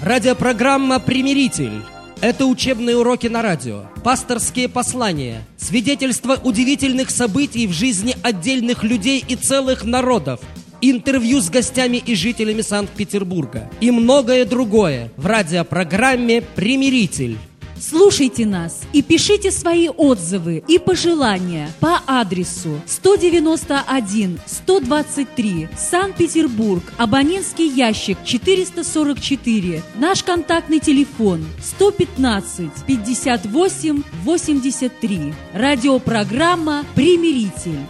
Радиопрограмма «Примиритель». Это учебные уроки на радио, пасторские послания, свидетельства удивительных событий в жизни отдельных людей и целых народов, интервью с гостями и жителями Санкт-Петербурга и многое другое в радиопрограмме «Примиритель». Слушайте нас и пишите свои отзывы и пожелания по адресу 191-123, Санкт-Петербург, абонентский ящик 444, наш контактный телефон 115-58-83. Радиопрограмма «Примиритель».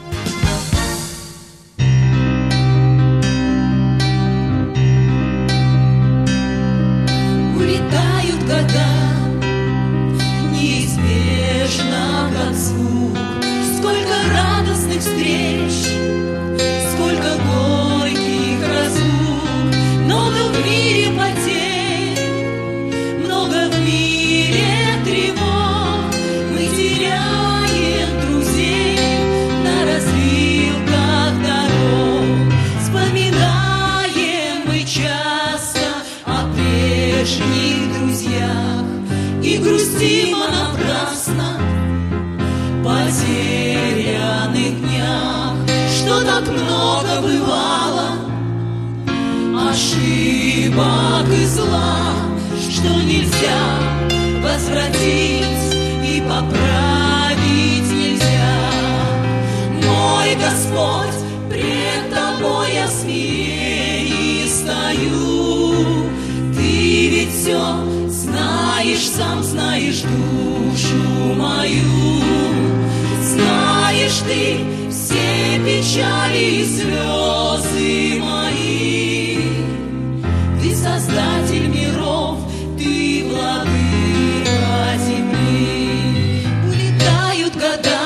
Улетают года, неизбежно как звук. Сколько радостных встреч, сколько горьких разлук. Много в мире потерь, много в мире тревог. Мы теряем друзей на развилках дорог. Вспоминаем мы часто о прежних друзьях и грустим напрасно потерянных днях, что так много бывало ошибок и зла, что нельзя возвратить и поправить нельзя. Мой Господь, пред Тобой я смиренье стою. Ты ведь все знаешь, сам знаешь душу мою. Знаешь ты все печали и слезы мои. Ты создатель миров, ты владыка земли. Улетают года,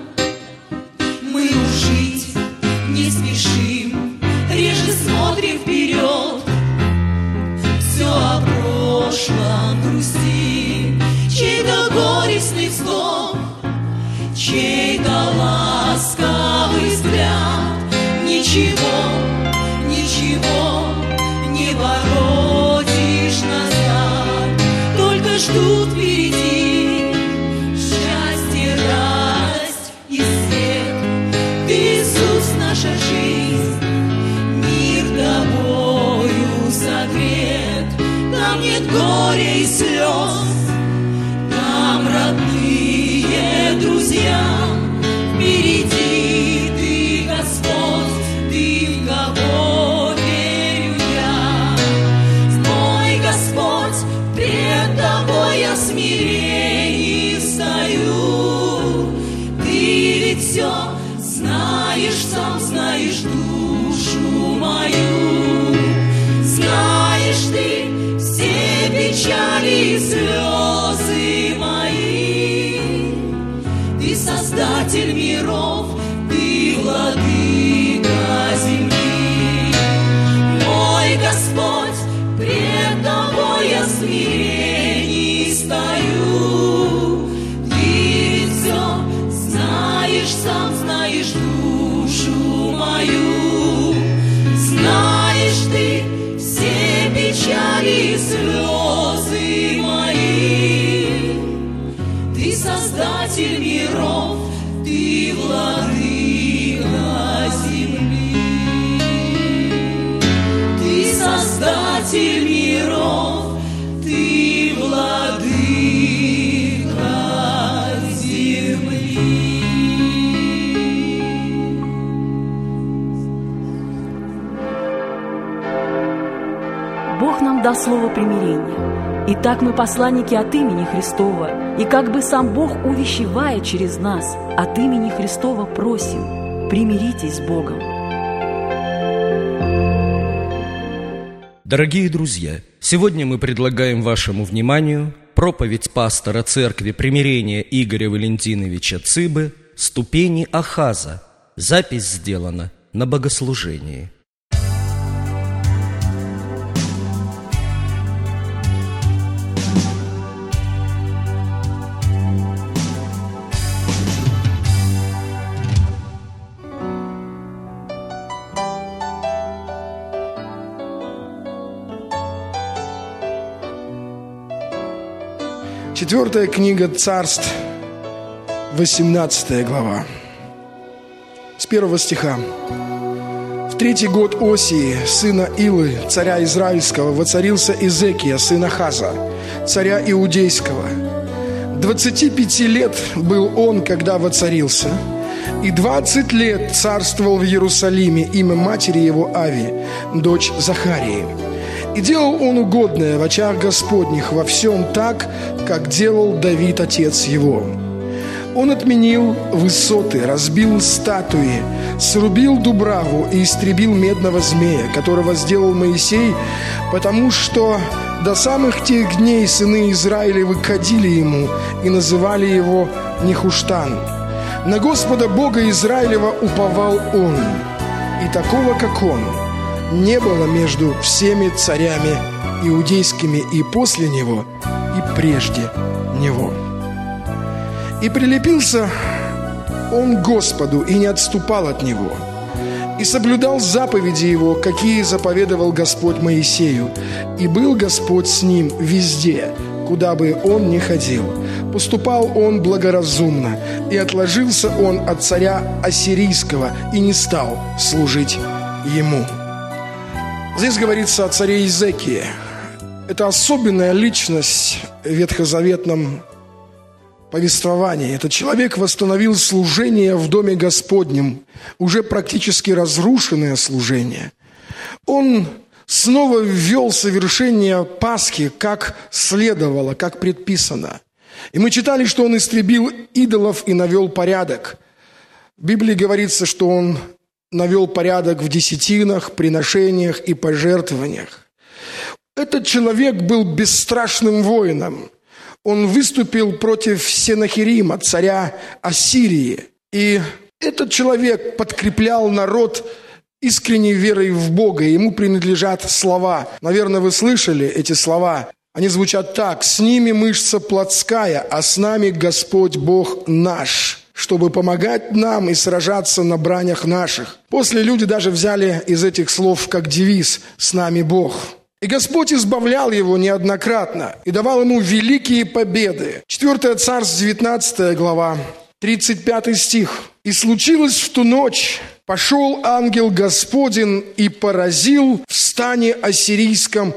мы уж жить не спешим, реже смотрим вперед. Все о прошлом грустим, чей-то горестный вздох, чей-то ласковый взгляд. Ничего, ничего не воротишь назад, только ждут впереди счастье, радость и свет. Ты, Иисус, наша жизнь, мир тобою согрет. Там нет горя и слез, там родные друзья. Впереди ты, Господь, ты, в кого верю я. Мой Господь, пред Тобой я смиренье стою. Ты ведь все знаешь, сам знаешь душу мою. Знаешь ты все печали и слезы мои. Ты создатель миров, ты владыка земли. Мой Господь, пред Тобой я смиренье стою. Ты ведь все знаешь, сам знаешь душу мою. Знаешь ты все печали и слезы мои. Ты создатель миров, ты владыка земли. Ты создатель миров, ты владыка земли. Бог нам дал слово примирения. Итак, мы посланники от имени Христова, и как бы сам Бог, увещевая через нас, от имени Христова просим: примиритесь с Богом. Дорогие друзья, сегодня мы предлагаем вашему вниманию проповедь пастора Церкви Примирения Игоря Валентиновича Цыбы «Ступени Ахаза». Запись сделана на богослужении. 4 книга Царств, 18 глава, с 1 стиха. В 3-й год Осии, сына Илы, царя Израильского, воцарился Изекия, сын Ахаза, царя Иудейского. 25 лет был он, когда воцарился, и 20 лет царствовал в Иерусалиме. Имя матери его Ави, дочь Захарии. И делал он угодное в очах Господних во всем так, как делал Давид, отец его. Он отменил высоты, разбил статуи, срубил дубраву и истребил медного змея, которого сделал Моисей, потому что до самых тех дней сыны Израилевы кадили ему и называли его Нехуштан. На Господа Бога Израилева уповал он, и такого, как он, не было между всеми царями иудейскими и после него, и прежде него. И прилепился он к Господу и не отступал от него, и соблюдал заповеди его, какие заповедовал Господь Моисею, и был Господь с ним везде, куда бы он ни ходил. Поступал он благоразумно, и отложился он от царя Ассирийского, и не стал служить ему. Здесь говорится о царе Изекии. Это особенная личность в ветхозаветном повествовании. Этот человек восстановил служение в Доме Господнем, уже практически разрушенное служение. Он снова ввел совершение Пасхи, как следовало, как предписано. И мы читали, что он истребил идолов и навел порядок. В Библии говорится, что он навел порядок в десятинах, приношениях и пожертвованиях. Этот человек был бесстрашным воином. Он выступил против Сенахерима, царя Ассирии. И этот человек подкреплял народ искренней верой в Бога. Ему принадлежат слова. Наверное, вы слышали эти слова. Они звучат так: «С ними мышца плотская, а с нами Господь Бог наш, чтобы помогать нам и сражаться на бранях наших». После люди даже взяли из этих слов как девиз «С нами Бог». И Господь избавлял его неоднократно и давал ему великие победы. 4 Царств, 19 глава, 35 стих. «И случилось в ту ночь, пошел ангел Господень и поразил в стане ассирийском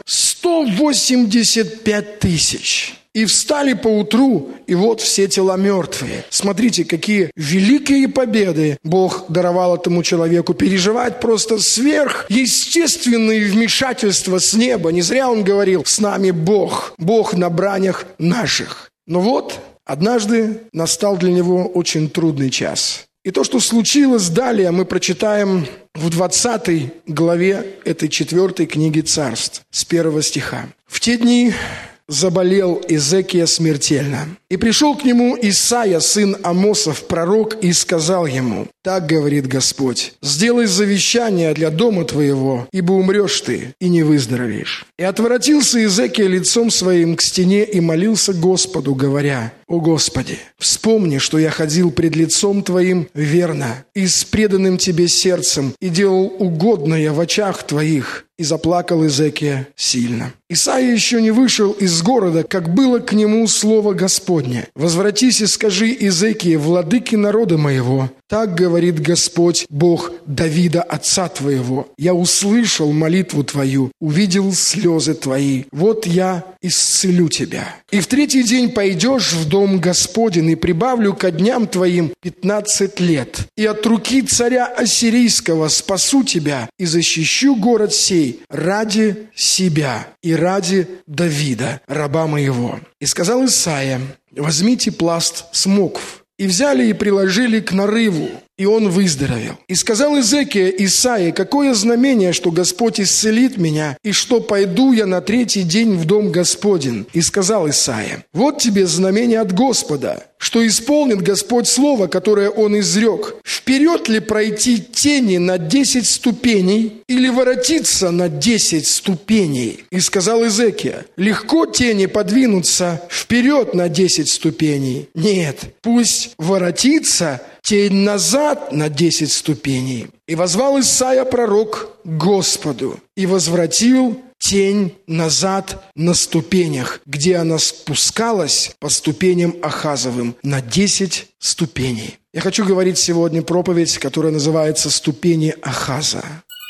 185 тысяч. И встали поутру, и вот все тела мертвые». Смотрите, какие великие победы Бог даровал этому человеку. Переживать просто сверхъестественные вмешательства с неба. Не зря он говорил: «С нами Бог, Бог на бранях наших». Но вот однажды настал для него очень трудный час. И то, что случилось далее, мы прочитаем в 20 главе этой 4 книги Царств, с 1 стиха. «В те дни заболел Изекия смертельно. И пришел к нему Исайя, сын Амосов, пророк, и сказал ему: так говорит Господь: сделай завещание для дома твоего, ибо умрешь ты и не выздоровеешь. И отворотился Изекия лицом своим к стене и молился Господу, говоря: о Господи, вспомни, что я ходил пред лицом твоим верно и с преданным тебе сердцем, и делал угодное в очах твоих. И заплакал Изекия сильно. Исайя еще не вышел из города, как было к нему слово Господне: возвратись и скажи Изекии, владыке народа моего: так говорит Господь, Бог Давида, отца твоего: я услышал молитву твою, увидел слезы твои, вот я исцелю тебя. И в третий день пойдешь в дом Господень, и прибавлю ко дням твоим 15 лет. И от руки царя Ассирийского спасу тебя, и защищу город сей ради себя и ради Давида, раба моего. И сказал Исайя: возьмите пласт смокв. И взяли и приложили к нарыву, и он выздоровел. И сказал Изекия Исаии: какое знамение, что Господь исцелит меня, и что пойду я на третий день в дом Господень? И сказал Исаия: вот тебе знамение от Господа, что исполнит Господь слово, которое Он изрек. Вперед ли пройти тени на 10 ступеней, или воротиться на 10 ступеней? И сказал Изекия: легко тени подвинуться вперед на 10 ступеней. Нет, пусть воротится тень назад на 10 ступеней. И воззвал Исайя пророк к Господу, и возвратил тень назад на ступенях, где она спускалась по ступеням Ахазовым на 10 ступеней. Я хочу говорить сегодня проповедь, которая называется «Ступени Ахаза».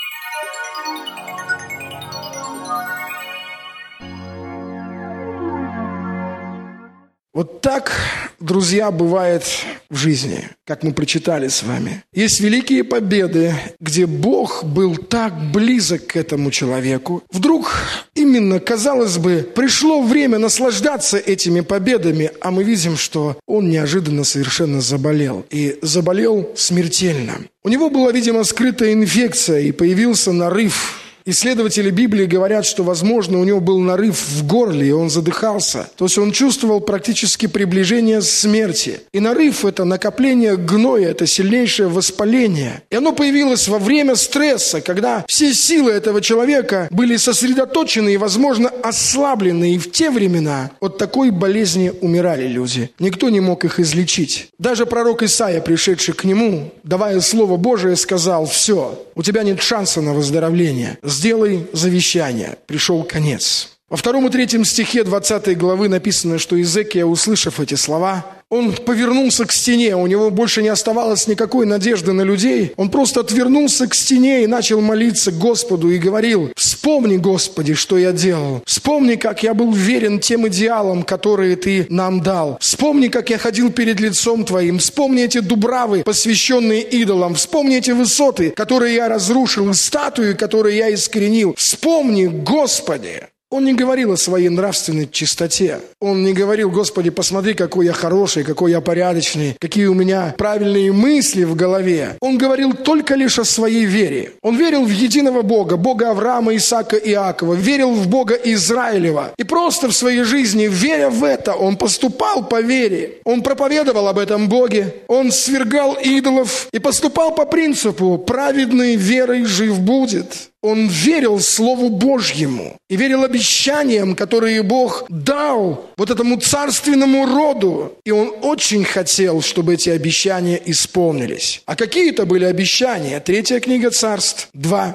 Вот так, друзья, бывает в жизни, как мы прочитали с вами. Есть великие победы, где Бог был так близок к этому человеку. Вдруг именно, казалось бы, пришло время наслаждаться этими победами, а мы видим, что он неожиданно совершенно заболел. И заболел смертельно. У него была, видимо, скрытая инфекция, и появился нарыв. Исследователи Библии говорят, что, возможно, у него был нарыв в горле, и он задыхался. То есть он чувствовал практически приближение смерти. И нарыв – это накопление гноя, это сильнейшее воспаление. И оно появилось во время стресса, когда все силы этого человека были сосредоточены и, возможно, ослаблены. И в те времена от такой болезни умирали люди. Никто не мог их излечить. Даже пророк Исаия, пришедший к нему, давая Слово Божие, сказал: «Все, у тебя нет шанса на выздоровление. Сделай завещание». Пришел конец. Во 2 и 3 стихе 20 главы написано, что Иезекия, услышав эти слова, он повернулся к стене, у него больше не оставалось никакой надежды на людей. Он просто отвернулся к стене и начал молиться Господу и говорил: «Вспомни, Господи, что я делал. Вспомни, как я был верен тем идеалам, которые Ты нам дал. Вспомни, как я ходил перед лицом Твоим. Вспомни эти дубравы, посвященные идолам. Вспомни эти высоты, которые я разрушил, и статуи, которые я искоренил. Вспомни, Господи». Он не говорил о своей нравственной чистоте. Он не говорил: «Господи, посмотри, какой я хороший, какой я порядочный, какие у меня правильные мысли в голове». Он говорил только лишь о своей вере. Он верил в единого Бога, Бога Авраама, Исаака и Иакова, верил в Бога Израилева. И просто в своей жизни, веря в это, он поступал по вере. Он проповедовал об этом Боге, он свергал идолов и поступал по принципу «праведный верой жив будет». Он верил Слову Божьему и верил обещаниям, которые Бог дал вот этому царственному роду. И он очень хотел, чтобы эти обещания исполнились. А какие это были обещания? 3 книга Царств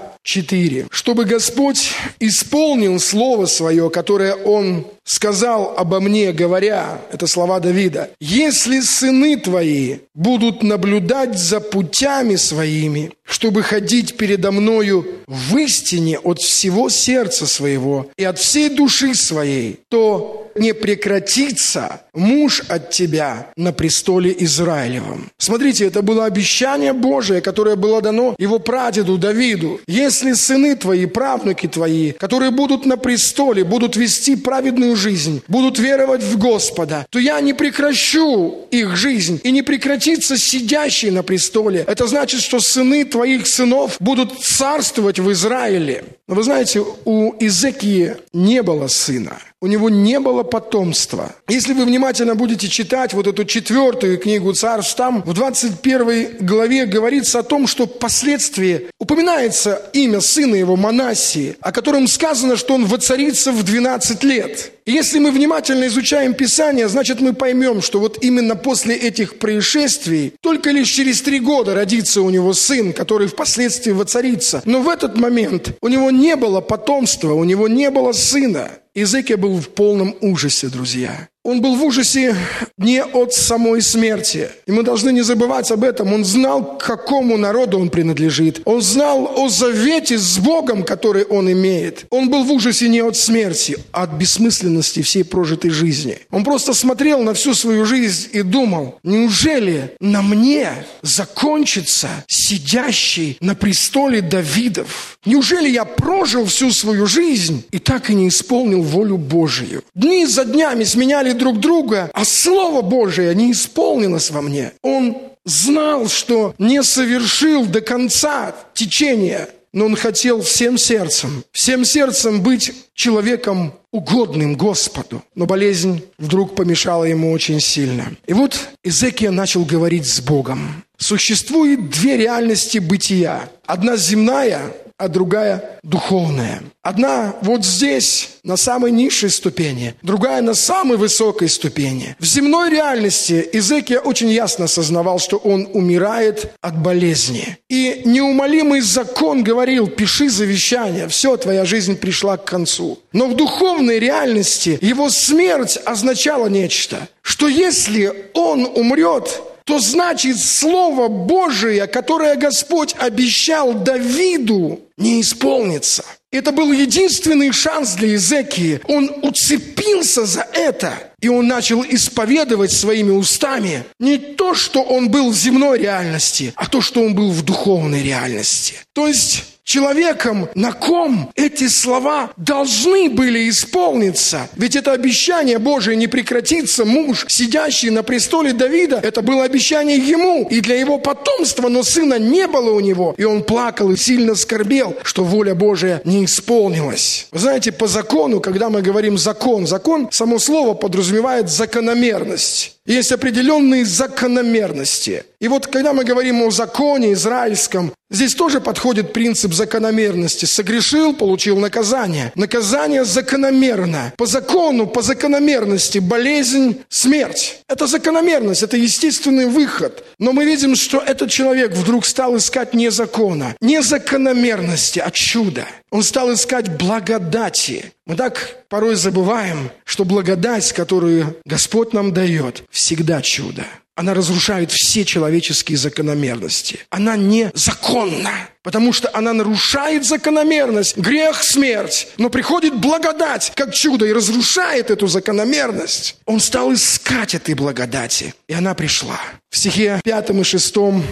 2:4. «Чтобы Господь исполнил Слово Свое, которое Он сказал обо мне, говоря», это слова Давида: «Если сыны твои будут наблюдать за путями своими, чтобы ходить передо мною в истине от всего сердца своего и от всей души своей, то не прекратится муж от тебя на престоле Израилевом». Смотрите, это было обещание Божие, которое было дано его прадеду Давиду. «Если сыны твои, правнуки твои, которые будут на престоле, будут вести праведную жизнь, будут веровать в Господа, то я не прекращу их жизнь, и не прекратится сидящий на престоле». Это значит, что сыны твоих сынов будут царствовать в Израиле. Но вы знаете, у Иезекии не было сына. У него не было потомства. Если вы внимательно будете читать вот эту 4 книгу Царств, там в 21 главе говорится о том, что впоследствии упоминается имя сына его Манассии, о котором сказано, что он воцарится в 12 лет. И если мы внимательно изучаем Писание, значит, мы поймем, что вот именно после этих происшествий только лишь через 3 года родится у него сын, который впоследствии воцарится. Но в этот момент у него не было потомства, у него не было сына. Иезекия был в полном ужасе, друзья. Он был в ужасе не от самой смерти. И мы должны не забывать об этом. Он знал, к какому народу он принадлежит. Он знал о завете с Богом, который он имеет. Он был в ужасе не от смерти, а от бессмысленности всей прожитой жизни. Он просто смотрел на всю свою жизнь и думал: неужели на мне закончится сидящий на престоле Давидов? Неужели я прожил всю свою жизнь и так и не исполнил волю Божию? Дни за днями сменяли друг друга, а Слово Божие не исполнилось во мне. Он знал, что не совершил до конца течения, но он хотел всем сердцем быть человеком угодным Господу. Но болезнь вдруг помешала ему очень сильно. И вот Иезекия начал говорить с Богом. Существует 2 реальности бытия. Одна земная, а другая духовная. Одна вот здесь, на самой низшей ступени, другая на самой высокой ступени. В земной реальности Иезекия очень ясно осознавал, что он умирает от болезни. И неумолимый закон говорил: пиши завещание, все, твоя жизнь пришла к концу. Но в духовной реальности его смерть означала нечто, что если он умрет, то значит Слово Божие, которое Господь обещал Давиду, не исполнится. Это был единственный шанс для Иезекии. Он уцепился за это, и он начал исповедовать своими устами не то, что он был в земной реальности, а то, что он был в духовной реальности. То есть человеком, на ком эти слова должны были исполниться. Ведь это обещание Божие не прекратится. Муж, сидящий на престоле Давида, это было обещание ему и для его потомства, но сына не было у него. И он плакал и сильно скорбел, что воля Божия не исполнилась. Вы знаете, по закону, когда мы говорим закон, само слово подразумевает закономерность. Есть определенные закономерности. И вот когда мы говорим о законе израильском, здесь тоже подходит принцип закономерности. Согрешил, получил наказание. Наказание закономерно. По закону, по закономерности болезнь, смерть. Это закономерность, это естественный выход. Но мы видим, что этот человек вдруг стал искать не закона, не закономерности, а чуда. Он стал искать благодати. Мы так порой забываем, что благодать, которую Господь нам дает, всегда чудо. Она разрушает все человеческие закономерности. Она незаконна, потому что она нарушает закономерность. Грех, смерть. Но приходит благодать, как чудо, и разрушает эту закономерность. Он стал искать этой благодати, и она пришла. В стихе 5 и 6,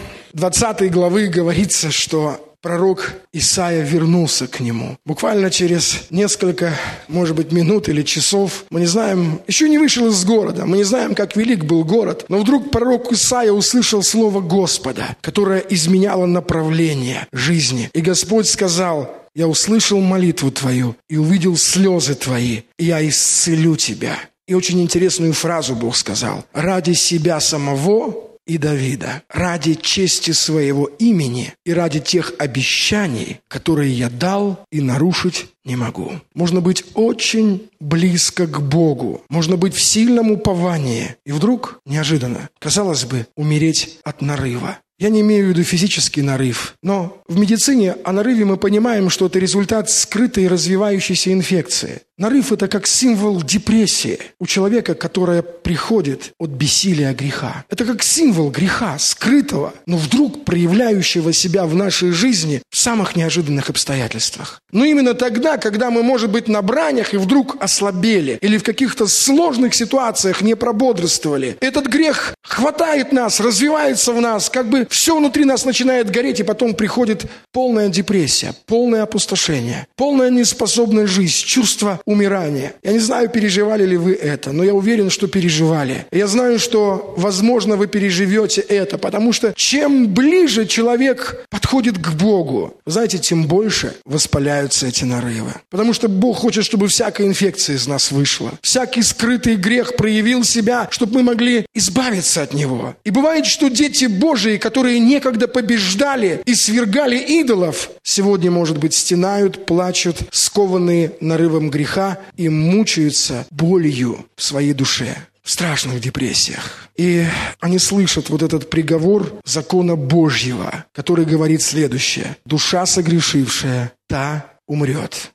20 главы говорится, что пророк Исаия вернулся к нему. Буквально через несколько, может быть, минут или часов, мы не знаем, еще не вышел из города, мы не знаем, как велик был город, но вдруг пророк Исаия услышал слово Господа, которое изменяло направление жизни. И Господь сказал: «Я услышал молитву твою и увидел слезы твои, и я исцелю тебя». И очень интересную фразу Бог сказал: «Ради себя самого и Давида, ради чести своего имени и ради тех обещаний, которые я дал и нарушить не могу». Можно быть очень близко к Богу, можно быть в сильном уповании, и вдруг, неожиданно, казалось бы, умереть от нарыва. Я не имею в виду физический нарыв, но в медицине о нарыве мы понимаем, что это результат скрытой развивающейся инфекции. Нарыв – это как символ депрессии у человека, которая приходит от бессилия греха. Это как символ греха, скрытого, но вдруг проявляющего себя в нашей жизни в самых неожиданных обстоятельствах. Но именно тогда, когда мы, может быть, на бранях и вдруг ослабели, или в каких-то сложных ситуациях не прободрствовали, этот грех хватает нас, развивается в нас, как бы все внутри нас начинает гореть, и потом приходит полная депрессия, полное опустошение, полная неспособность жить, чувство умирания. Я не знаю, переживали ли вы это, но я уверен, что переживали. Я знаю, что, возможно, вы переживете это, потому что чем ближе человек подходит к Богу, знаете, тем больше воспаляются эти нарывы. Потому что Бог хочет, чтобы всякая инфекция из нас вышла. Всякий скрытый грех проявил себя, чтобы мы могли избавиться от него. И бывает, что дети Божии, которые некогда побеждали и свергали идолов, сегодня, может быть, стенают, плачут, скованные нарывом греха и мучаются болью в своей душе, в страшных депрессиях. И они слышат вот этот приговор закона Божьего, который говорит следующее: «Душа согрешившая, та умрет».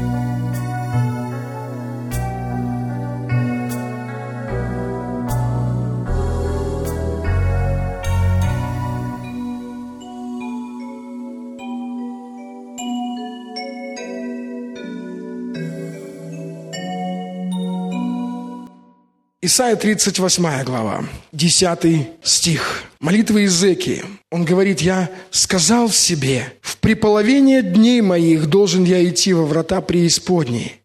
Исайя 38 глава, 10 стих. Молитва Иезекии. Он говорит: «Я сказал в себе, в преполовение дней моих должен я идти во врата преисподней.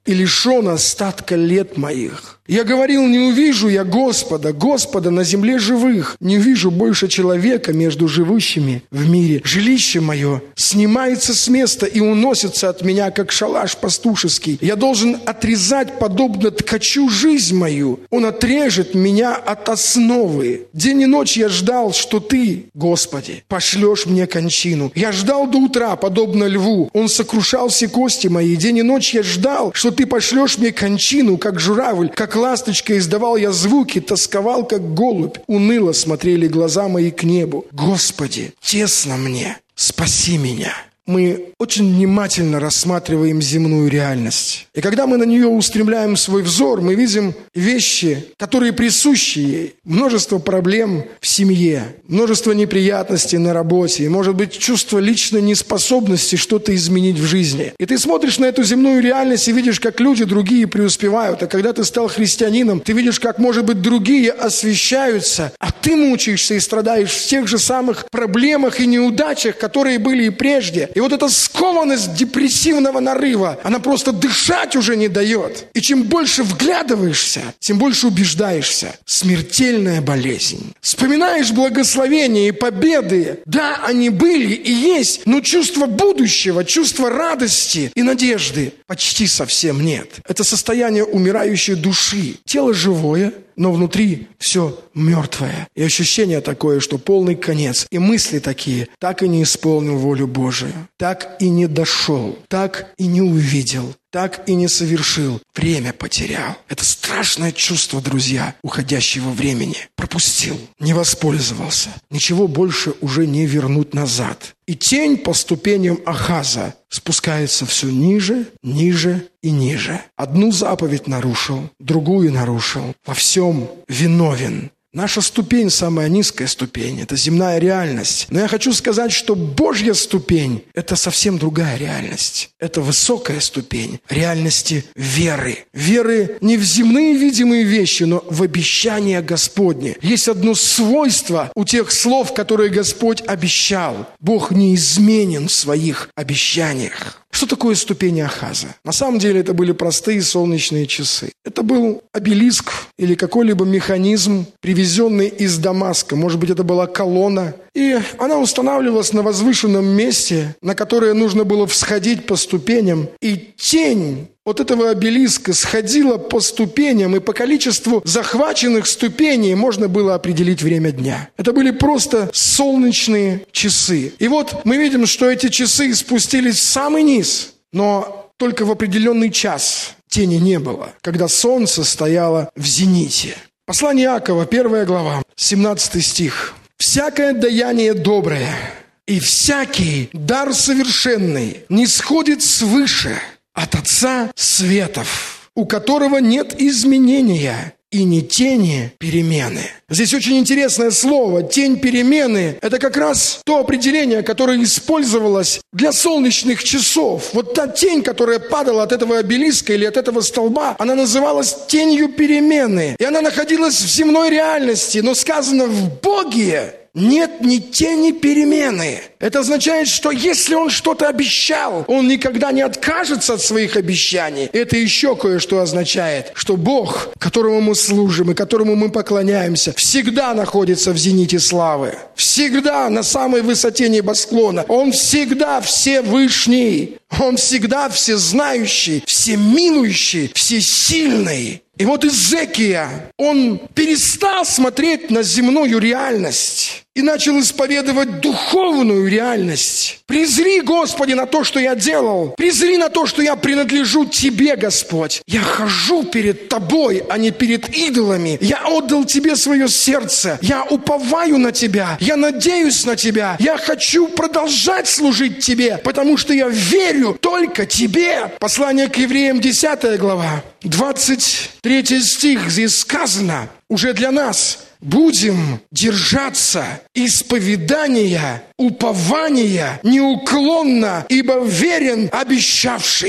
и лишен остатка лет моих. Я говорил, не увижу я Господа, Господа на земле живых, не увижу больше человека между живущими в мире. Жилище мое снимается с места и уносится от меня, как шалаш пастушеский. Я должен отрезать, подобно ткачу, жизнь мою. Он отрежет меня от основы. День и ночь я ждал, что Ты, Господи, пошлешь мне кончину. Я ждал до утра, подобно льву. Он сокрушал все кости мои. День и ночь я ждал, что Ты пошлешь мне кончину, как журавль, как ласточка. Издавал я звуки, тосковал, как голубь. Уныло смотрели глаза мои к небу. Господи, тесно мне, спаси меня. Мы очень внимательно рассматриваем земную реальность. И когда мы на нее устремляем свой взор, мы видим вещи, которые присущи ей. Множество проблем в семье, множество неприятностей на работе, и, может быть, чувство личной неспособности что-то изменить в жизни. И ты смотришь на эту земную реальность и видишь, как люди другие преуспевают. А когда ты стал христианином, ты видишь, как, может быть, другие освящаются, а ты мучаешься и страдаешь в тех же самых проблемах и неудачах, которые были и прежде. И вот эта скованность депрессивного нарыва, она просто дышать уже не дает. И чем больше вглядываешься, тем больше убеждаешься. Смертельная болезнь. Вспоминаешь благословения и победы. Да, они были и есть, но чувства будущего, чувства радости и надежды почти совсем нет. Это состояние умирающей души. Тело живое, но внутри все мертвое. И ощущение такое, что полный конец. И мысли такие: так и не исполнил волю Божию, так и не дошел, так и не увидел, так и не совершил, время потерял. Это страшное чувство, друзья, уходящего времени. Пропустил, не воспользовался. Ничего больше уже не вернуть назад. И тень по ступеням Ахаза спускается все ниже, ниже и ниже. Одну заповедь нарушил, другую нарушил. Во всем виновен. Наша ступень, самая низкая ступень, это земная реальность. Но я хочу сказать, что Божья ступень – это совсем другая реальность. Это высокая ступень реальности веры. Веры не в земные видимые вещи, но в обещания Господне. Есть одно свойство у тех слов, которые Господь обещал. Бог неизменен в своих обещаниях. Что такое ступени Ахаза? На самом деле это были простые солнечные часы. Это был обелиск или какой-либо механизм, привезенный из Дамаска. Может быть, это была колонна. И она устанавливалась на возвышенном месте, на которое нужно было всходить по ступеням. И тень от этого обелиска сходила по ступеням, и по количеству захваченных ступеней можно было определить время дня. Это были просто солнечные часы. И вот мы видим, что эти часы спустились в самый низ, но только в определенный час тени не было, когда солнце стояло в зените. Послание Иакова, 1 глава, 17 стих. «Всякое даяние доброе и всякий дар совершенный нисходит свыше от Отца светов, у которого нет изменения и ни тени перемены». Здесь очень интересное слово. Тень перемены – это как раз то определение, которое использовалось для солнечных часов. Вот та тень, которая падала от этого обелиска или от этого столба, она называлась тенью перемены. И она находилась в земной реальности, но сказано в Боге нет ни тени перемены. Это означает, что если Он что-то обещал, Он никогда не откажется от своих обещаний. Это еще кое-что означает, что Бог, которому мы служим и которому мы поклоняемся, всегда находится в зените славы. Всегда на самой высоте небосклона. Он всегда всевышний. Он всегда всезнающий, всемилующий, всесильный. И вот Иезекия, он перестал смотреть на земную реальность и начал исповедовать духовную реальность. Презри, Господи, на то, что я делал. Презри на то, что я принадлежу Тебе, Господь. Я хожу перед Тобой, а не перед идолами. Я отдал Тебе свое сердце. Я уповаю на Тебя. Я надеюсь на Тебя. Я хочу продолжать служить Тебе, потому что я верю только Тебе. Послание к евреям, 10 глава, 23 стих. Здесь сказано уже для нас: будем держаться исповедания, упования неуклонно, ибо верен обещавший.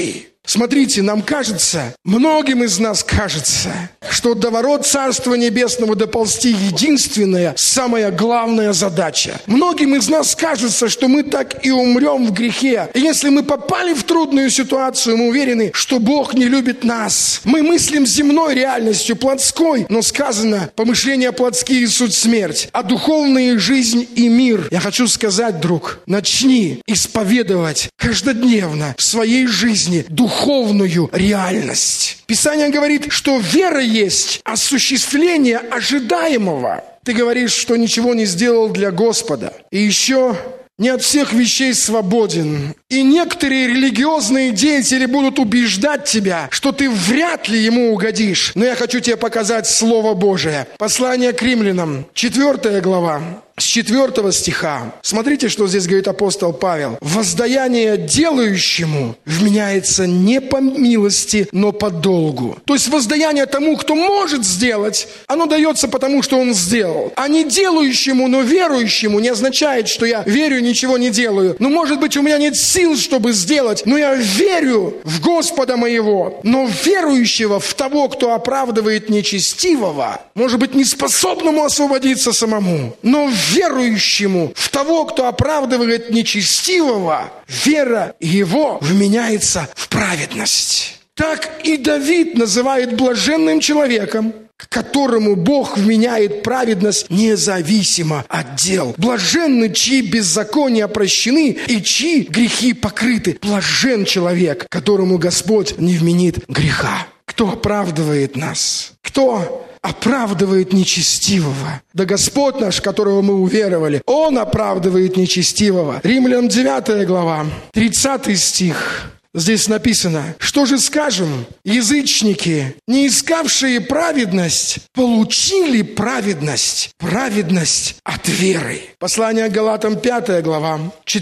Смотрите, нам кажется, многим из нас кажется, что до ворот Царства Небесного доползти единственная, самая главная задача. Многим из нас кажется, что мы так и умрем в грехе. И если мы попали в трудную ситуацию, мы уверены, что Бог не любит нас. Мы мыслим земной реальностью, плотской, но сказано, помышления плотские суть смерть, а духовная жизнь и мир. Я хочу сказать, друг, начни исповедовать каждодневно в своей жизни духовную реальность. Писание говорит, что вера есть осуществление ожидаемого. Ты говоришь, что ничего не сделал для Господа. И еще не от всех вещей свободен. И некоторые религиозные деятели будут убеждать тебя, что ты вряд ли ему угодишь. Но я хочу тебе показать Слово Божие. Послание к Римлянам, 4 глава. С 4 стиха. Смотрите, что здесь говорит апостол Павел. «Воздаяние делающему вменяется не по милости, но по долгу». То есть воздаяние тому, кто может сделать, оно дается потому, что он сделал. А не делающему, но верующему не означает, что я верю, ничего не делаю. Ну, может быть, у меня нет сил, чтобы сделать, но я верю в Господа моего. Но верующего в того, кто оправдывает нечестивого, может быть, неспособному освободиться самому, но верующему в того, кто оправдывает нечестивого, вера его вменяется в праведность. Так и Давид называет блаженным человеком, к которому Бог вменяет праведность независимо от дел. Блаженны, чьи беззакония прощены и чьи грехи покрыты. Блажен человек, которому Господь не вменит греха. Кто оправдывает нас? Кто оправдывает нечестивого? Да Господь наш, которого мы уверовали, Он оправдывает нечестивого. Римлянам 9 глава, 30 стих. Здесь написано, что же скажем, язычники, не искавшие праведность, получили праведность, праведность от веры. Послание к Галатам 5 глава,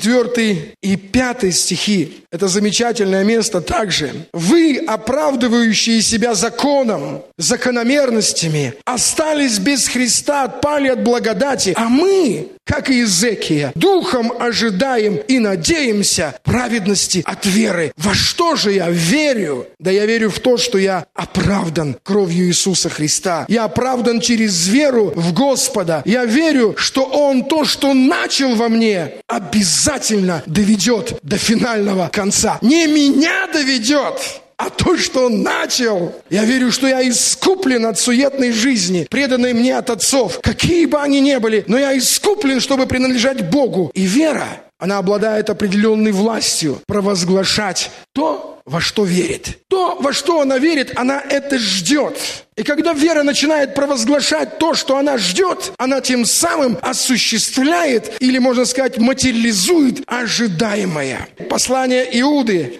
4 и 5 стихи. Это замечательное место также. Вы, оправдывающие себя законом, закономерностями, остались без Христа, отпали от благодати, а мы, как и Иезекия, духом ожидаем и надеемся праведности от веры. Во что же я верю? Да я верю в то, что я оправдан кровью Иисуса Христа. Я оправдан через веру в Господа. Я верю, что Он то, что начал во мне, обязательно доведет до финального конца. Не меня доведет, а то, что Он начал. Я верю, что я искуплен от суетной жизни, преданной мне от отцов, какие бы они ни были, но я искуплен, чтобы принадлежать Богу. И вера, она обладает определенной властью провозглашать то, во что верит. То, во что она верит, она это ждет. И когда вера начинает провозглашать то, что она ждет, она тем самым осуществляет, или, можно сказать, материализует ожидаемое. Послание Иуды,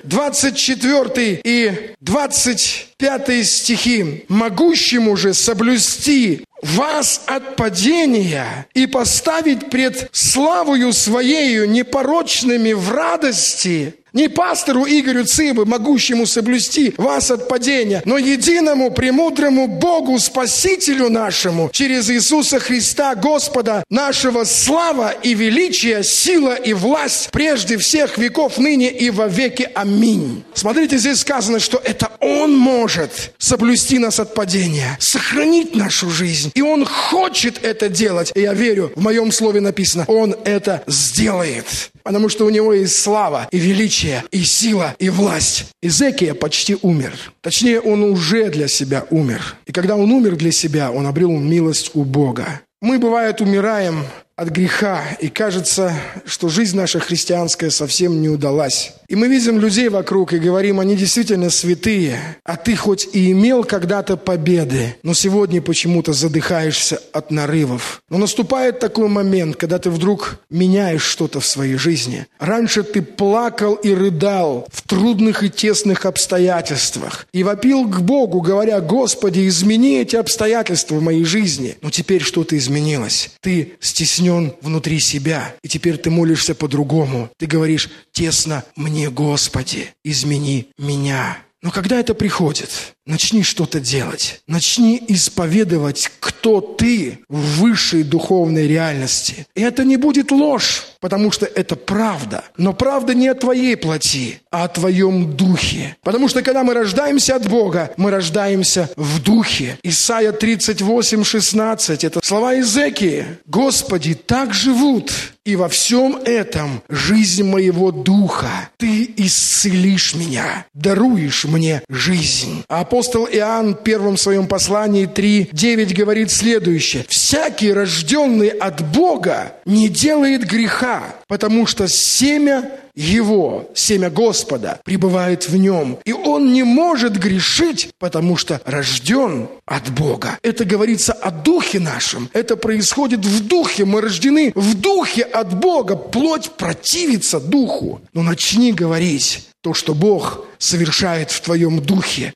24 и 25 стихи. «Могущему же соблюсти вас от падения и поставить пред славою Своею непорочными в радости». Не пастору Игорю Цыбы, могущему соблюсти вас от падения, но единому премудрому Богу, Спасителю нашему, через Иисуса Христа, Господа нашего, слава и величие, сила и власть прежде всех веков, ныне и во веки. Аминь. Смотрите, здесь сказано, что это Он может соблюсти нас от падения, сохранить нашу жизнь. И Он хочет это делать. И я верю, в моем слове написано, Он это сделает. Потому что у Него есть слава и величие, и сила, и власть. Иезекия почти умер. Точнее, он уже для себя умер. И когда он умер для себя, он обрел милость у Бога. Мы, бывает, умираем от греха, и кажется, что жизнь наша христианская совсем не удалась. И мы видим людей вокруг и говорим, они действительно святые, а ты хоть и имел когда-то победы, но сегодня почему-то задыхаешься от нарывов. Но наступает такой момент, когда ты вдруг меняешь что-то в своей жизни. Раньше ты плакал и рыдал в трудных и тесных обстоятельствах и вопил к Богу, говоря, Господи, измени эти обстоятельства в моей жизни. Но теперь что-то изменилось. Ты стеснен внутри себя, и теперь ты молишься по-другому. Ты говоришь, тесно мне, Господи, измени меня. Но когда это приходит? начни что-то делать. Начни исповедовать, кто ты в высшей духовной реальности. И это не будет ложь, потому что это правда. Но правда не о твоей плоти, а о твоем духе. Потому что когда мы рождаемся от Бога, мы рождаемся в духе. Исайя 38:16. Это слова Иезекии. «Господи, так живут, и во всем этом жизнь моего духа. Ты исцелишь меня, даруешь мне жизнь». А апостол Иоанн в первом своем послании 3:9 говорит следующее. «Всякий, рожденный от Бога, не делает греха, потому что семя Его, семя Господа, пребывает в нем. И он не может грешить, потому что рожден от Бога». Это говорится о духе нашем. Это происходит в духе. Мы рождены в духе от Бога. Плоть противится духу. Но начни говорить то, что Бог совершает в твоем духе.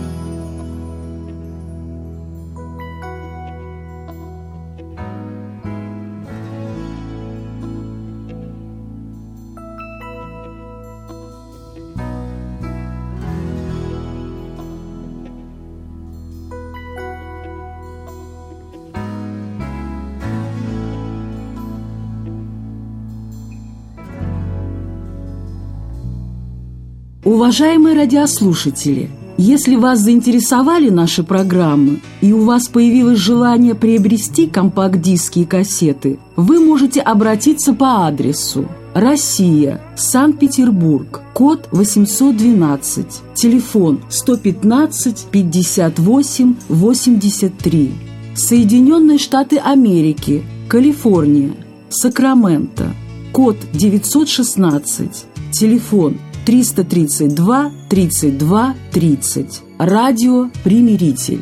Уважаемые радиослушатели, если вас заинтересовали наши программы и у вас появилось желание приобрести компакт-диски и кассеты, вы можете обратиться по адресу: Россия, Санкт-Петербург, код 812, телефон 115 58 83, Соединенные Штаты Америки, Калифорния, Сакраменто, код 916, телефон 332 32 30. Радио «Примиритель».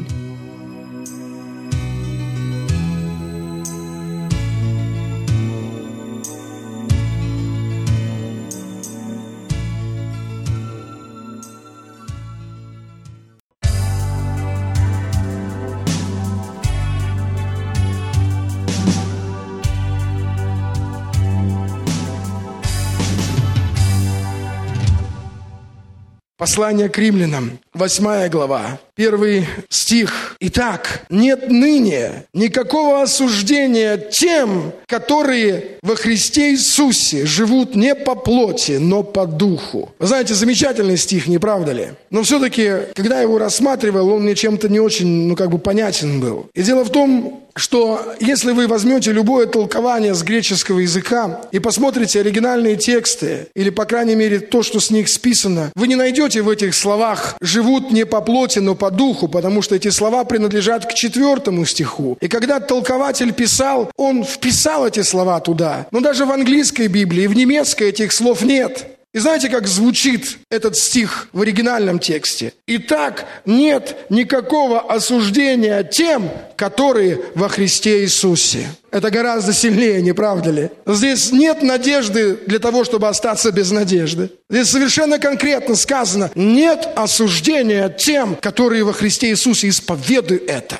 Послание к римлянам, 8 глава, 1 стих. «Итак, нет ныне никакого осуждения тем, которые во Христе Иисусе живут не по плоти, но по духу». Вы знаете, замечательный стих, не правда ли? Но все-таки, когда я его рассматривал, он мне чем-то не очень, понятен был. И дело в том, что если вы возьмете любое толкование с греческого языка и посмотрите оригинальные тексты, или, по крайней мере, то, что с них списано, вы не найдете в этих словах «живут не по плоти, но по духу», потому что эти слова принадлежат к 4 стиху. И когда толкователь писал, он вписал эти слова туда. Но даже в английской Библии и в немецкой этих слов нет. И знаете, как звучит этот стих в оригинальном тексте? «Итак, нет никакого осуждения тем, которые во Христе Иисусе». Это гораздо сильнее, не правда ли? Здесь нет надежды для того, чтобы остаться без надежды. Здесь совершенно конкретно сказано: нет осуждения тем, которые во Христе Иисусе. Исповедуй это.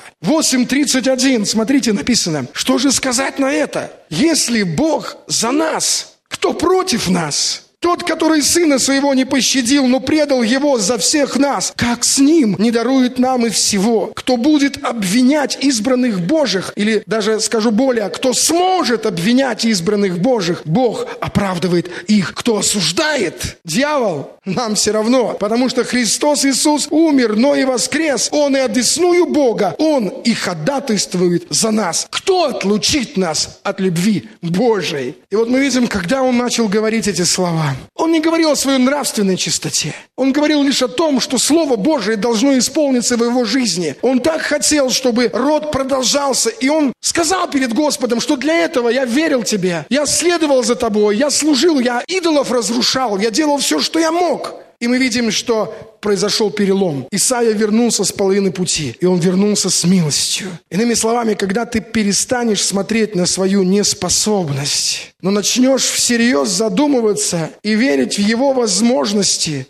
8:31, смотрите, написано. Что же сказать на это? «Если Бог за нас, кто против нас? Тот, который Сына Своего не пощадил, но предал Его за всех нас, как с Ним не дарует нам и всего? Кто будет обвинять избранных Божьих?» Или даже скажу более, кто сможет обвинять избранных Божьих? Бог оправдывает их. Кто осуждает? Дьявол. Нам все равно, потому что Христос Иисус умер, но и воскрес. Он и одесную Бога, Он и ходатайствует за нас. Кто отлучит нас от любви Божией? И вот мы видим, когда Он начал говорить эти слова, Он не говорил о своей нравственной чистоте. Он говорил лишь о том, что Слово Божие должно исполниться в его жизни. Он так хотел, чтобы род продолжался. И он сказал перед Господом, что для этого я верил Тебе. Я следовал за Тобой, я служил, я идолов разрушал, я делал все, что я мог. И мы видим, что произошел перелом. Исайя вернулся с половины пути, и он вернулся с милостью. Иными словами, когда ты перестанешь смотреть на свою неспособность, но начнешь всерьез задумываться и верить в Его возможности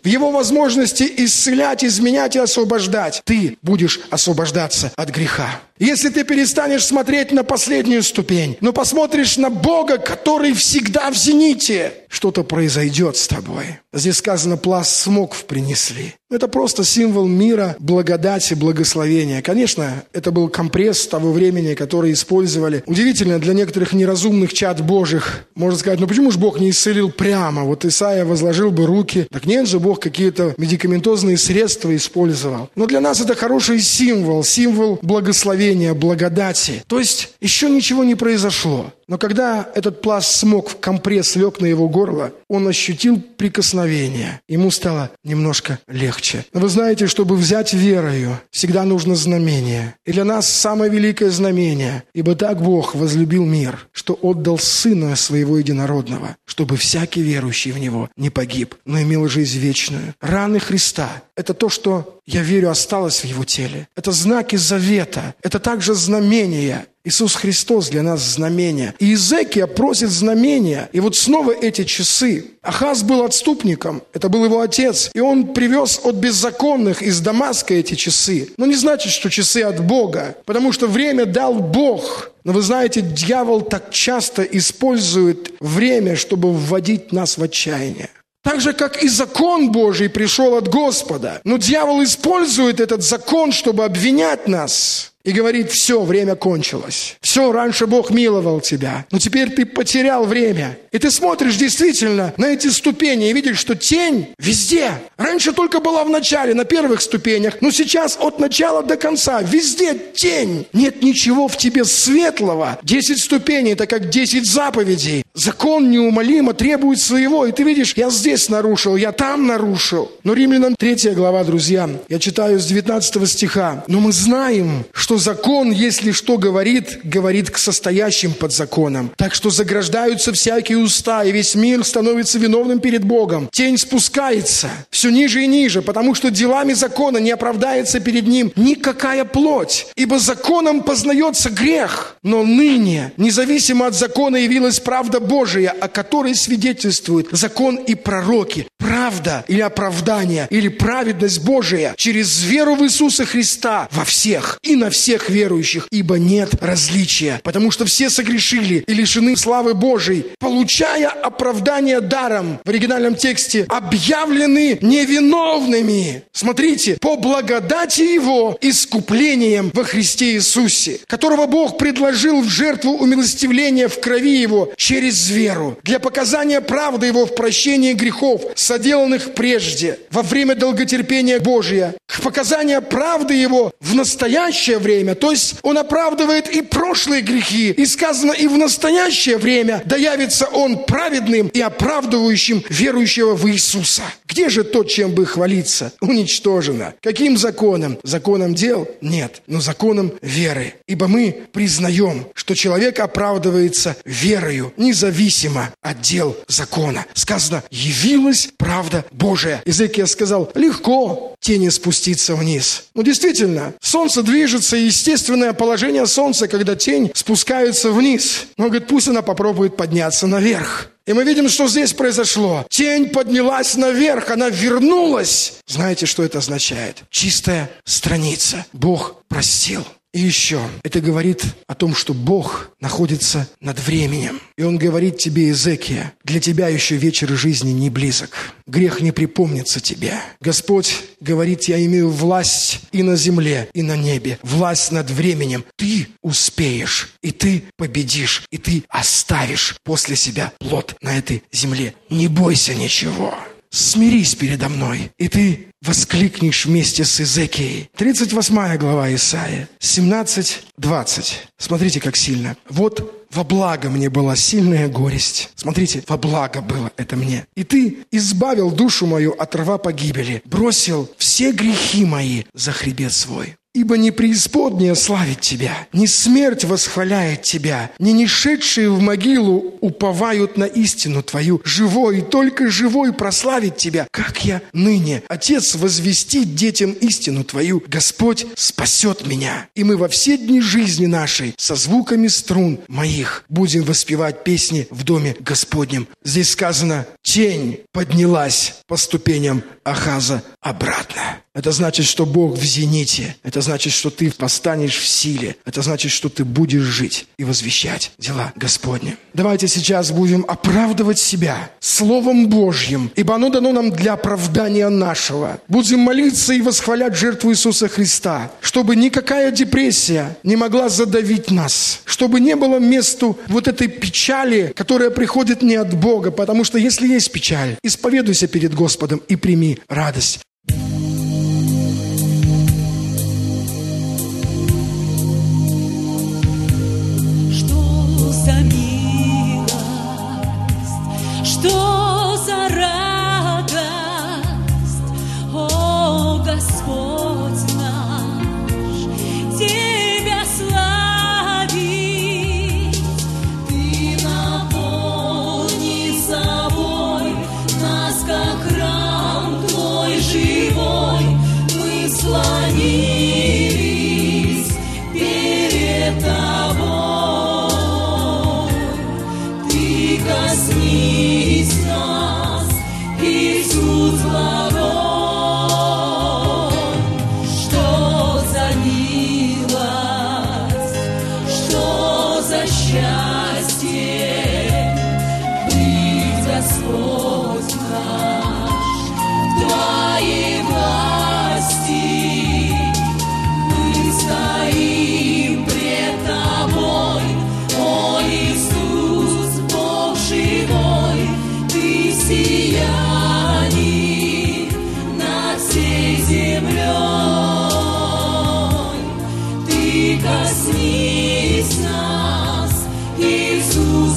исцелять, изменять и освобождать, ты будешь освобождаться от греха. Если ты перестанешь смотреть на последнюю ступень, но посмотришь на Бога, который всегда в зените, что-то произойдет с тобой. Здесь сказано, пласт смокв принесли. Это просто символ мира, благодати, благословения. Конечно, это был компресс того времени, который использовали. Удивительно, для некоторых неразумных чад Божьих можно сказать, ну почему же Бог не исцелил прямо? Вот Исаия возложил бы руки. Так нет же, Бог какие-то медикаментозные средства использовал. Но для нас это хороший символ благословения, благодати. То есть еще ничего не произошло. Но когда этот пласт смог в компресс лег на его горло, он ощутил прикосновение. Ему стало немножко легче. Но вы знаете, чтобы взять верою, всегда нужно знамение. И для нас самое великое знамение. Ибо так Бог возлюбил мир, что отдал Сына Своего Единородного, чтобы всякий верующий в Него не погиб, но имел жизнь вечную. Раны Христа – это то, что, я верю, осталось в Его теле. Это знаки завета. Это также знамения. Иисус Христос для нас знамение. И Иезекия просит знамения. И вот снова эти часы. Ахаз был отступником. Это был его отец. И он привез от беззаконных из Дамаска эти часы. Но не значит, что часы от Бога. Потому что время дал Бог. Но вы знаете, дьявол так часто использует время, чтобы вводить нас в отчаяние. Так же, как и закон Божий пришел от Господа. Но дьявол использует этот закон, чтобы обвинять нас. И говорит, все, время кончилось. Все, раньше Бог миловал тебя, но теперь ты потерял время. И ты смотришь действительно на эти ступени и видишь, что тень везде. Раньше только была в начале, на первых ступенях, но сейчас от начала до конца везде тень. Нет ничего в тебе светлого. 10 ступеней – это как 10 заповедей. Закон неумолимо требует своего. И ты видишь, я здесь нарушил, я там нарушил. Но Римлянам 3 глава, друзья, я читаю с 19 стиха. Но мы знаем, что закон, если что говорит, говорит к состоящим под законом. Так что заграждаются всякие уста, и весь мир становится виновным перед Богом. Тень спускается все ниже и ниже, потому что делами закона не оправдается перед ним никакая плоть. Ибо законом познается грех. Но ныне, независимо от закона, явилась правда Божия, о которой свидетельствуют закон и пророки. Правда или оправдание, или праведность Божия через веру в Иисуса Христа во всех и на всех верующих, ибо нет различия, потому что все согрешили и лишены славы Божией, получая оправдание даром. В оригинальном тексте объявлены невиновными. Смотрите, по благодати Его искуплением во Христе Иисусе, которого Бог предложил в жертву умилостивления в крови Его через веру, для показания правды Его в прощении грехов, соделанных прежде, во время долготерпения Божия, к показанию правды Его в настоящее время, то есть Он оправдывает и прошлые грехи, и сказано и в настоящее время, да явится Он праведным и оправдывающим верующего в Иисуса. Где же то, чем бы хвалиться? Уничтожено. Каким законом? Законом дел? Нет, но законом веры. Ибо мы признаем, что человек оправдывается верою, независимо от дел закона. Сказано, явилась правда Божия. Иезекия сказал, легко тени спуститься вниз. Ну, действительно, солнце движется, и естественное положение солнца, когда тень спускается вниз. Но, говорит, пусть она попробует подняться наверх. И мы видим, что здесь произошло. Тень поднялась наверх, она вернулась. Знаете, что это означает? Чистая страница. Бог простил. И еще, это говорит о том, что Бог находится над временем. И Он говорит тебе, Иезекия, для тебя еще вечер жизни не близок. Грех не припомнится тебе. Господь говорит, я имею власть и на земле, и на небе. Власть над временем. Ты успеешь, и ты победишь, и ты оставишь после себя плод на этой земле. Не бойся ничего. Смирись передо мной, и ты воскликнешь вместе с Иезекией. 38 глава Исаия, 17-20. Смотрите, как сильно. Вот во благо мне была сильная горесть. Смотрите, во благо было это мне. И ты избавил душу мою от рва погибели, бросил все грехи мои за хребет свой. Ибо не преисподняя славит тебя, не смерть восхваляет тебя, не нешедшие в могилу уповают на истину твою. Живой, и только живой прославит тебя, как я ныне. Отец возвестит детям истину твою. Господь спасет меня. И мы во все дни жизни нашей со звуками струн моих будем воспевать песни в доме Господнем. Здесь сказано, тень поднялась по ступеням Ахаза обратно. Это значит, что Бог в зените. Это значит, что ты постанешь в силе. Это значит, что ты будешь жить и возвещать дела Господни. Давайте сейчас будем оправдывать себя Словом Божьим, ибо оно дано нам для оправдания нашего. Будем молиться и восхвалять жертву Иисуса Христа, чтобы никакая депрессия не могла задавить нас, чтобы не было месту вот этой печали, которая приходит не от Бога, потому что если есть печаль, исповедуйся перед Господом и прими радость. Что за милость, что за радость, о Господь наш, Тебя славить, Ты наполни собой нас, как храм Твой живой, мы склонились перед Тобой. Ты коснись нас, Иисус благой. Что за милость, что за счастье, быть, Господь наш, в Твоей власти. Мы стоим пред Тобой, о Иисус, Бог живой, Ты сияние над всей землей. Ты коснись нас, Иисус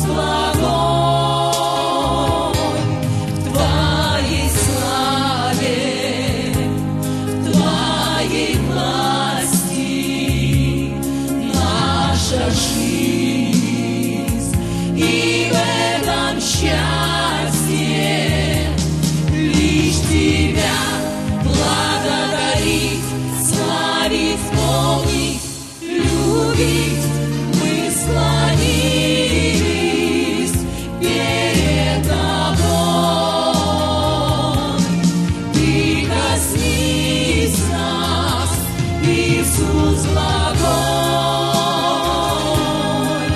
благой, в Твоей славе, в Твоей власти наша жизнь, и в этом счастье лишь Тебя благодарить, славить, помнить, любить. Мы склонились перед Тобой. Ты коснись нас, Иисус благой.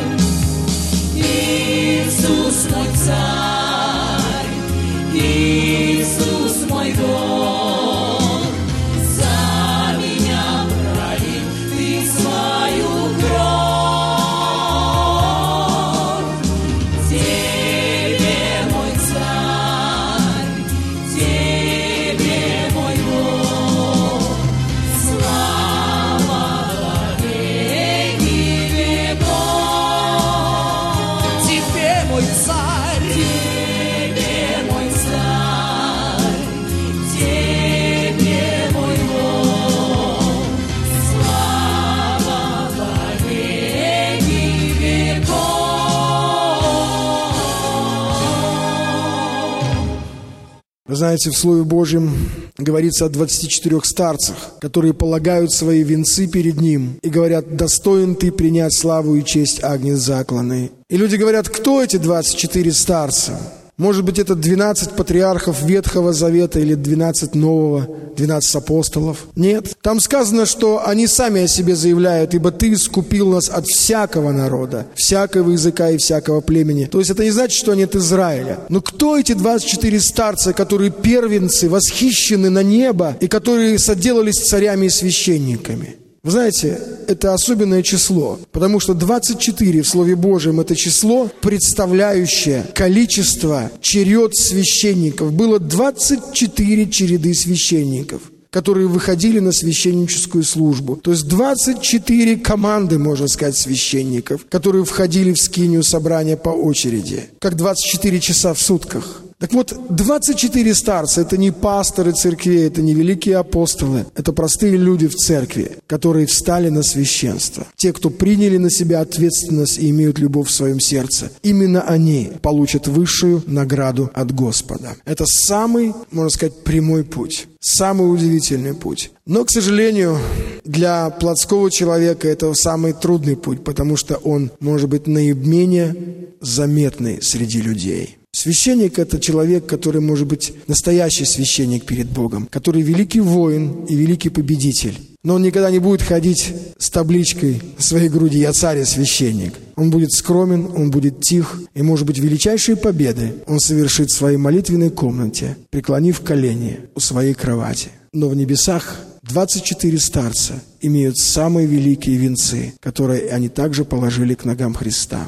Иисус мой Царь, Иисус мой Бог, за меня пролил Ты свою кровь. Тебе, мой Царь, Тебе, мой Бог, слава во веки веков. Тебе, мой царь, Тебе, мой Царь, Тебе, мой Бог, слава во веки веков. Вы знаете, в Слове Божьем говорится о 24 старцах, которые полагают свои венцы перед Ним и говорят: «Достоин Ты принять славу и честь, Агнец закланный». И люди говорят: кто эти 24 старца? Может быть, это 12 патриархов Ветхого Завета или 12 Нового, 12 апостолов? Нет. Там сказано, что они сами о себе заявляют: «Ибо Ты искупил нас от всякого народа, всякого языка и всякого племени». То есть это не значит, что они от Израиля. Но кто эти 24 старца, которые первенцы, восхищены на небо и которые соделались царями и священниками? Вы знаете, это особенное число, потому что 24 в Слове Божьем – это число, представляющее количество черед священников. Было 24 череды священников, которые выходили на священническую службу. То есть 24 команды, можно сказать, священников, которые входили в скинию собрания по очереди, как 24 часа в сутках. Так вот, 24 старца – это не пасторы церквей, это не великие апостолы, это простые люди в церкви, которые встали на священство. Те, кто приняли на себя ответственность и имеют любовь в своем сердце. Именно они получат высшую награду от Господа. Это самый, можно сказать, прямой путь, самый удивительный путь. Но, к сожалению, для плотского человека это самый трудный путь, потому что он может быть наименее заметный среди людей. Священник – это человек, который может быть настоящий священник перед Богом, который великий воин и великий победитель. Но он никогда не будет ходить с табличкой на своей груди «Я царь и священник». Он будет скромен, он будет тих, и, может быть, величайшие победы он совершит в своей молитвенной комнате, преклонив колени у своей кровати. Но в небесах 24 старца имеют самые великие венцы, которые они также положили к ногам Христа.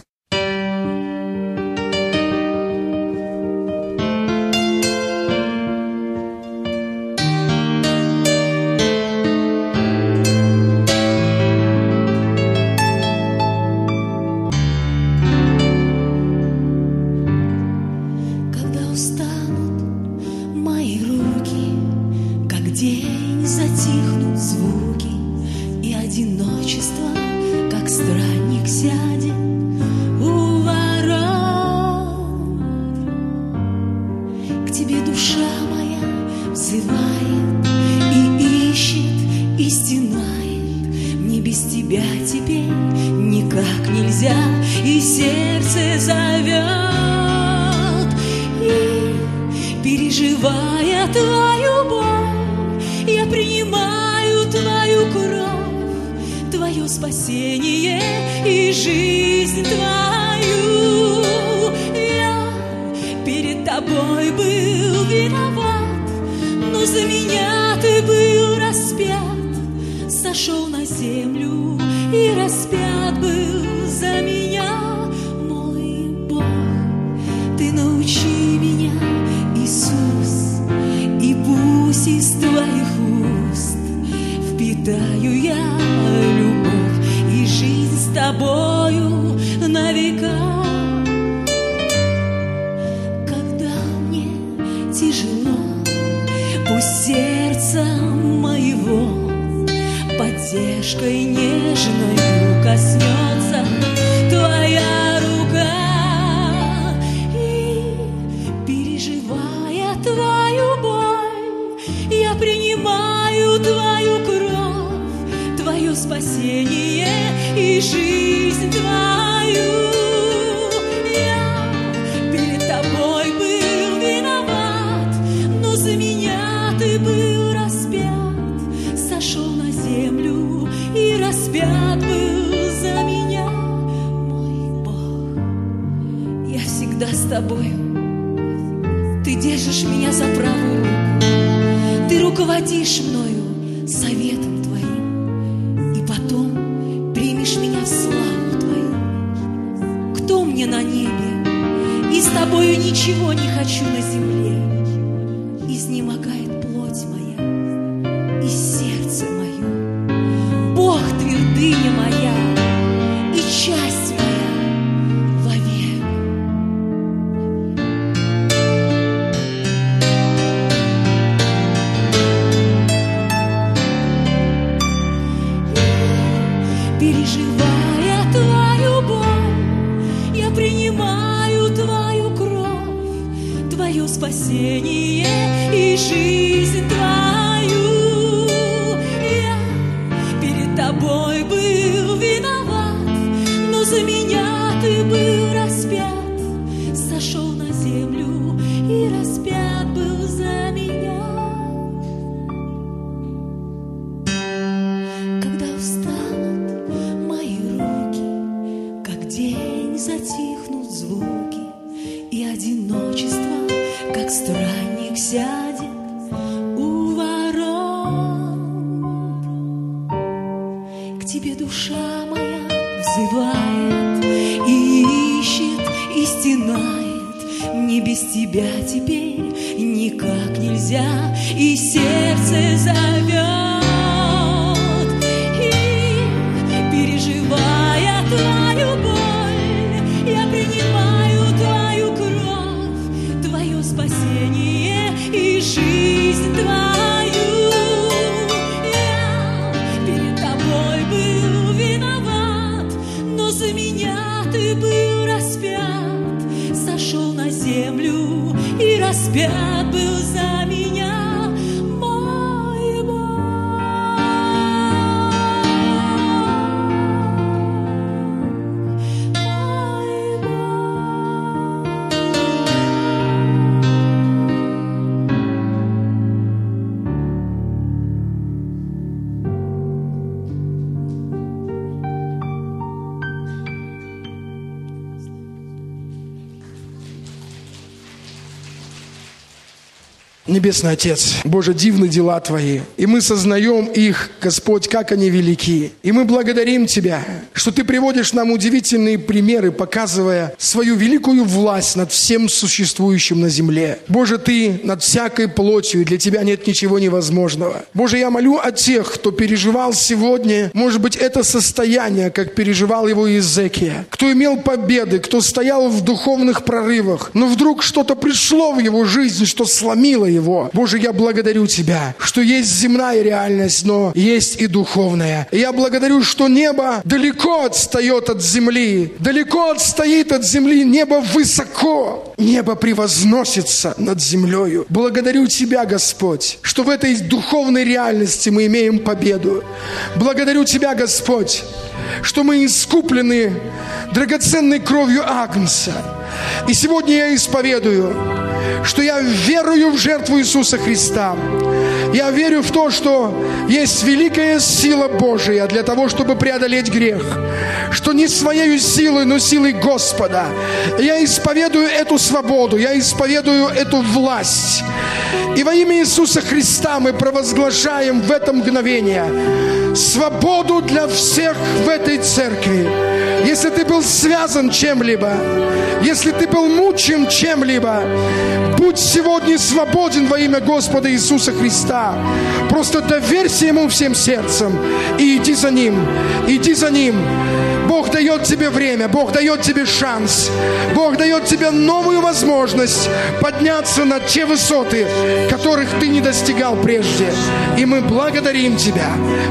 Небесный Отец, Боже, дивны дела Твои, и мы сознаем их, Господь, как они велики. И мы благодарим Тебя, что Ты приводишь нам удивительные примеры, показывая свою великую власть над всем существующим на земле. Боже, Ты над всякой плотью, и для Тебя нет ничего невозможного. Боже, я молю о тех, кто переживал сегодня, может быть, это состояние, как переживал его Иезекия, кто имел победы, кто стоял в духовных прорывах, но вдруг что-то пришло в его жизнь, что сломило его. Боже, я благодарю Тебя, что есть земная реальность, но есть и духовная. И я благодарю, что небо далеко отстает от земли, далеко отстоит от земли, небо высоко, небо превозносится над землею. Благодарю Тебя, Господь, что в этой духовной реальности мы имеем победу. Благодарю Тебя, Господь, что мы искуплены драгоценной кровью Агнца. И сегодня я исповедую, что я верую в жертву Иисуса Христа. Я верю в то, что есть великая сила Божия для того, чтобы преодолеть грех. Что не своей силой, но силой Господа. Я исповедую эту свободу, я исповедую эту власть. И во имя Иисуса Христа мы провозглашаем в это мгновение свободу для всех в этой церкви. Если ты был связан чем-либо, если ты был мучим чем-либо, будь сегодня свободен во имя Господа Иисуса Христа. Просто доверься Ему всем сердцем и иди за Ним. Иди за Ним. Бог дает тебе время, Бог дает тебе шанс, Бог дает тебе новую возможность подняться на те высоты, которых ты не достигал прежде. И мы благодарим Тебя,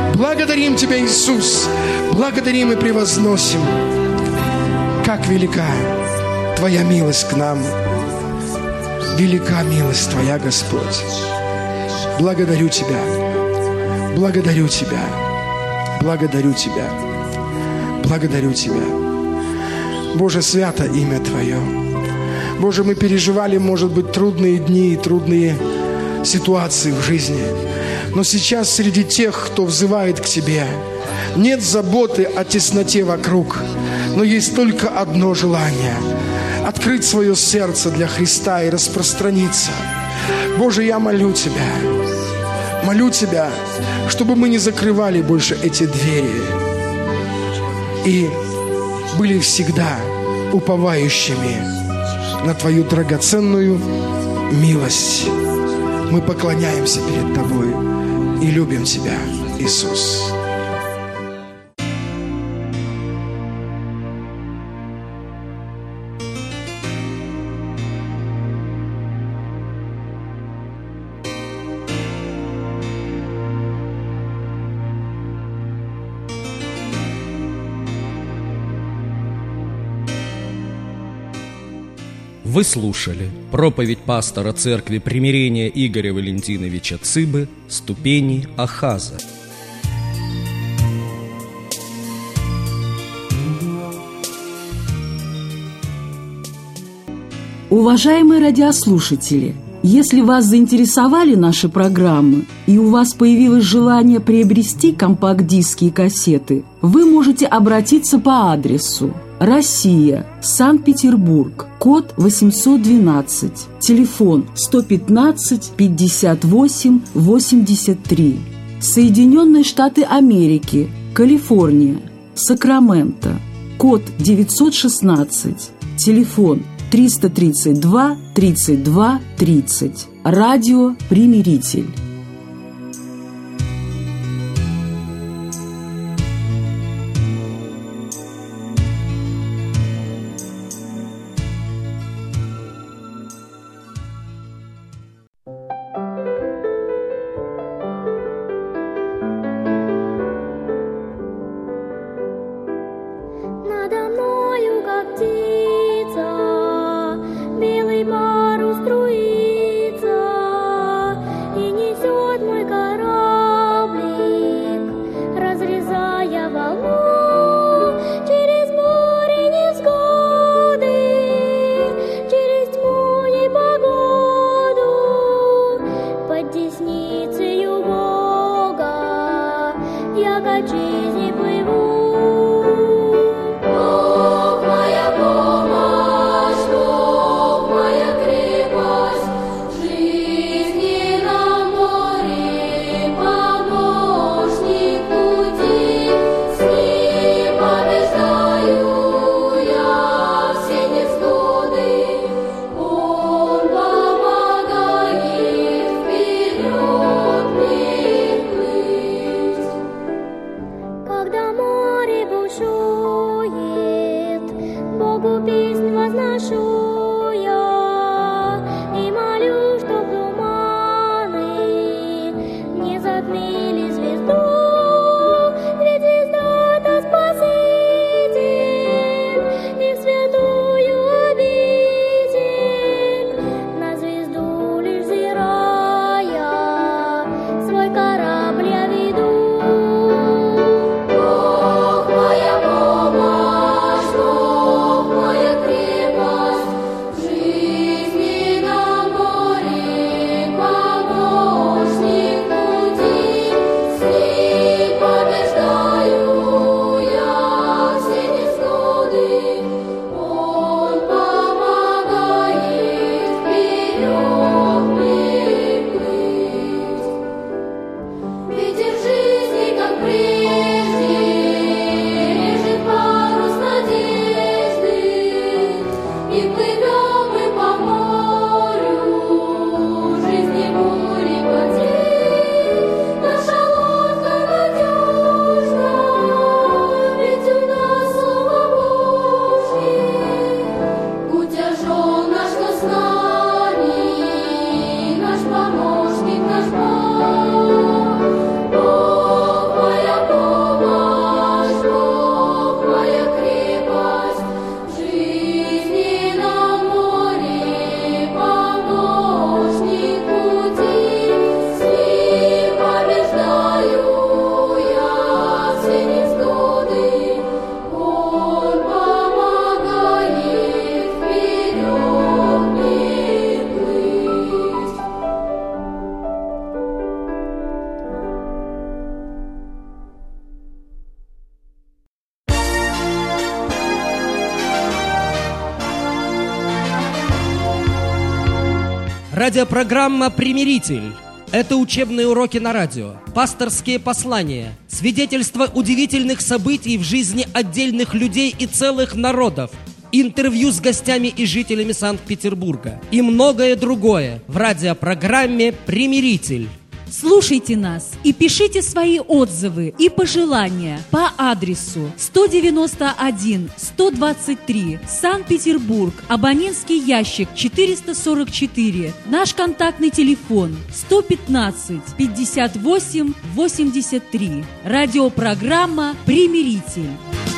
Иисус, благодарим и превозносим. Как велика Твоя милость к нам, велика милость Твоя, Господь. Благодарю Тебя, благодарю Тебя, благодарю Тебя. Благодарю Тебя. Боже, свято имя Твое. Боже, мы переживали, может быть, трудные дни и трудные ситуации в жизни. Но сейчас среди тех, кто взывает к Тебе, нет заботы о тесноте вокруг, но есть только одно желание – открыть свое сердце для Христа и распространиться. Боже, я молю Тебя, чтобы мы не закрывали больше эти двери и были всегда уповающими на Твою драгоценную милость. Мы поклоняемся перед Тобой и любим Тебя, Иисус. Вы слушали проповедь пастора Церкви Примирения Игоря Валентиновича Цыбы «Ступени Ахаза». Уважаемые радиослушатели, если вас заинтересовали наши программы и у вас появилось желание приобрести компакт-диски и кассеты, вы можете обратиться по адресу: Россия, Санкт-Петербург, код 812, телефон 115 58 83. Соединенные Штаты Америки, Калифорния, Сакраменто, код 916, телефон 332 32 30. Радио «Примиритель». Надо мною, как птица, белый парус струится, и несет мой кораблик, разрезая волну через бури невзгоды, через тьму непогоду, под десницею Бога я к отчизне плыву. Жизни Радиопрограмма «Примиритель». Это учебные уроки на радио, пасторские послания, свидетельства удивительных событий в жизни отдельных людей и целых народов, интервью с гостями и жителями Санкт-Петербурга и многое другое в радиопрограмме «Примиритель». Слушайте нас и пишите свои отзывы и пожелания по адресу 191-123, Санкт-Петербург, абонентский ящик 444, наш контактный телефон 115-58-83. Радиопрограмма «Примиритель».